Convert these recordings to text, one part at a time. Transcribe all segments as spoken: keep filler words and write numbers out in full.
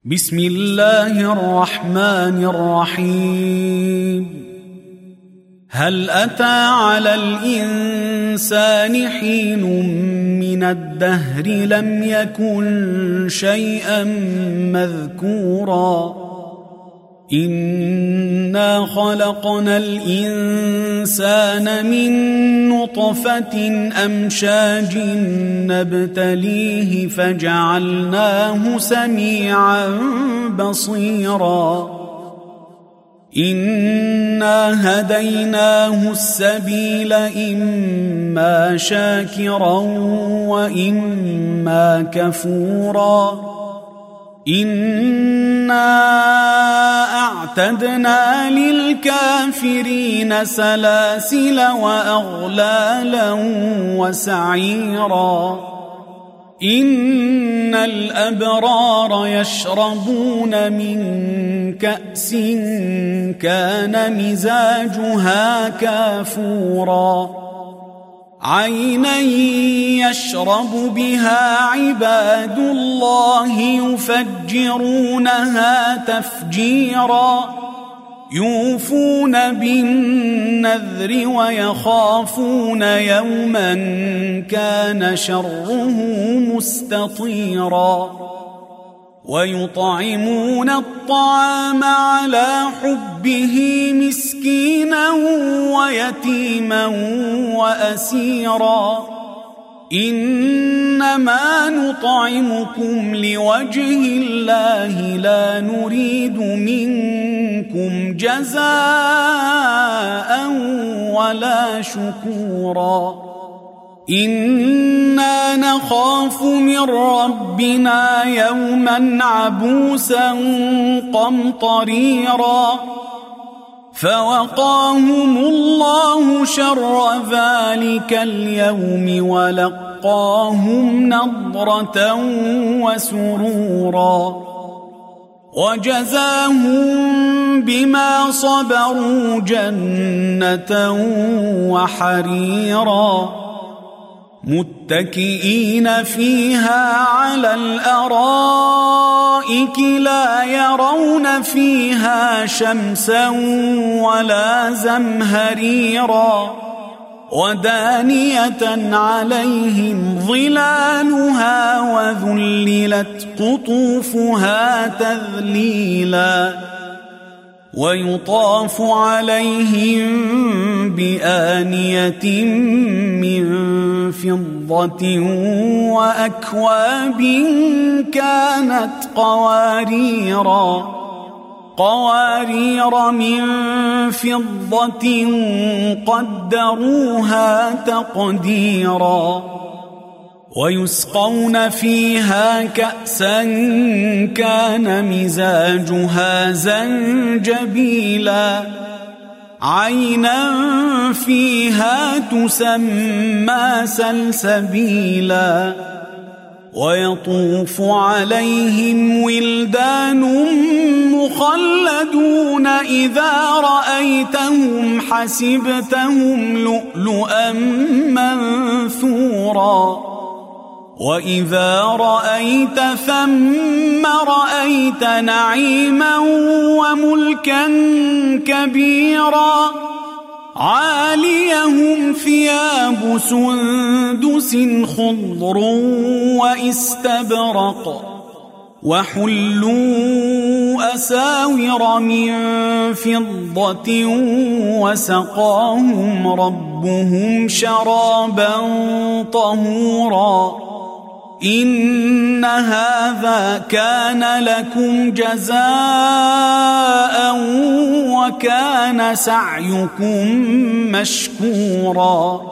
بسم الله الرحمن الرحيم. هل أتى على الإنسان حين من الدهر لم يكن شيئا مذكورا إنا خلقنا الإنسان من نطفة أمشاج نبتليه فجعلناه سميعا بصيرا إنا هديناه السبيل إما شاكرا وإما كفورا إنا أعتدنا للكافرين سلاسل وأغلالا وسعيرا إن الأبرار يشربون من كأس كان مزاجها كافورا عينا يشرب بها عباد الله يفجرونها تفجيرا يوفون بالنذر ويخافون يوما كان شره مستطيرا ويطعمون الطعام على حبه مسكينا ويتيما وأسيرا إنما نطعمكم لوجه الله لا نريد منكم جزاء ولا شكورا إنا نخاف من ربنا يوما عبوسا قمطريرا فوقاهم الله شر ذلك اليوم ولقاهم نضرة وسرورا وجزاهم بما صبروا جنة وحريرا متكئين فيها على الأرائك لا يرون فيها شمسا ولا زمهريرا ودانية عليهم ظلالها وذللت قطوفها تذليلا ويطاف عليهم بآنية من فضة وأكواب كانت قواريرا قوارير من فضة قدروها تقديرا ويسقون فيها كأسا كان مزاجها زنجبيلا عينا فيها تسمى سلسبيلا ويطوف عليهم ولدان مخلدون إذا رأيتهم حسبتهم لؤلؤا منثورا وإذا رأيت ثم رأيت نعيما وملكا كبيرا عاليهم ثياب سندس خضر واستبرق وحلوا أساور من فضة وسقاهم ربهم شرابا طهورا إن هذا كان لكم جزاء وكان سعيكم مشكورا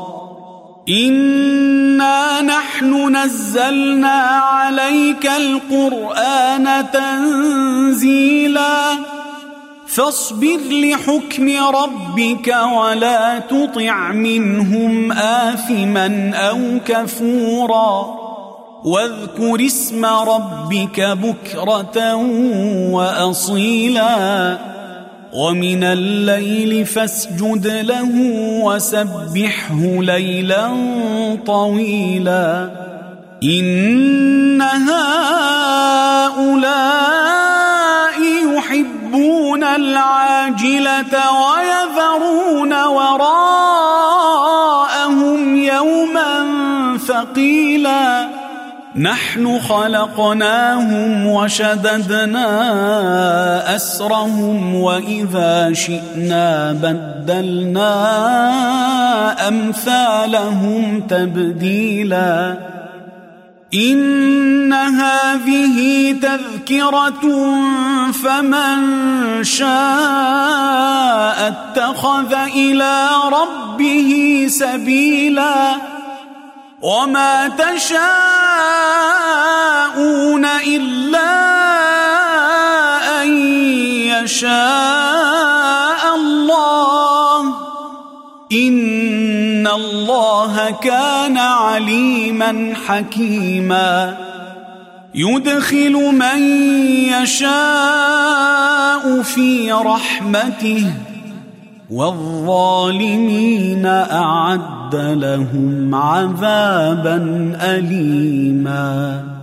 إنا نحن نزلنا عليك القرآن تنزيلا فاصبر لحكم ربك ولا تطع منهم آثما أو كفورا واذكر اسم ربك بكرة وأصيلا ومن الليل فاسجد له وسبحه ليلا طويلا إن هؤلاء السبيلة ويذرون وراءهم يوما ثقيلا نحن خلقناهم وشددنا أسرهم وإذا شئنا بدلنا أمثالهم تبديلا إن هذه تذكرة فمن شاء اتخذ إلى ربه سبيلا وما تشاءون إلا أن يشاء الله إن الله كان عليما حكيما يدخل من يشاء في رحمته والظالمين أعد لهم عذابا أليما.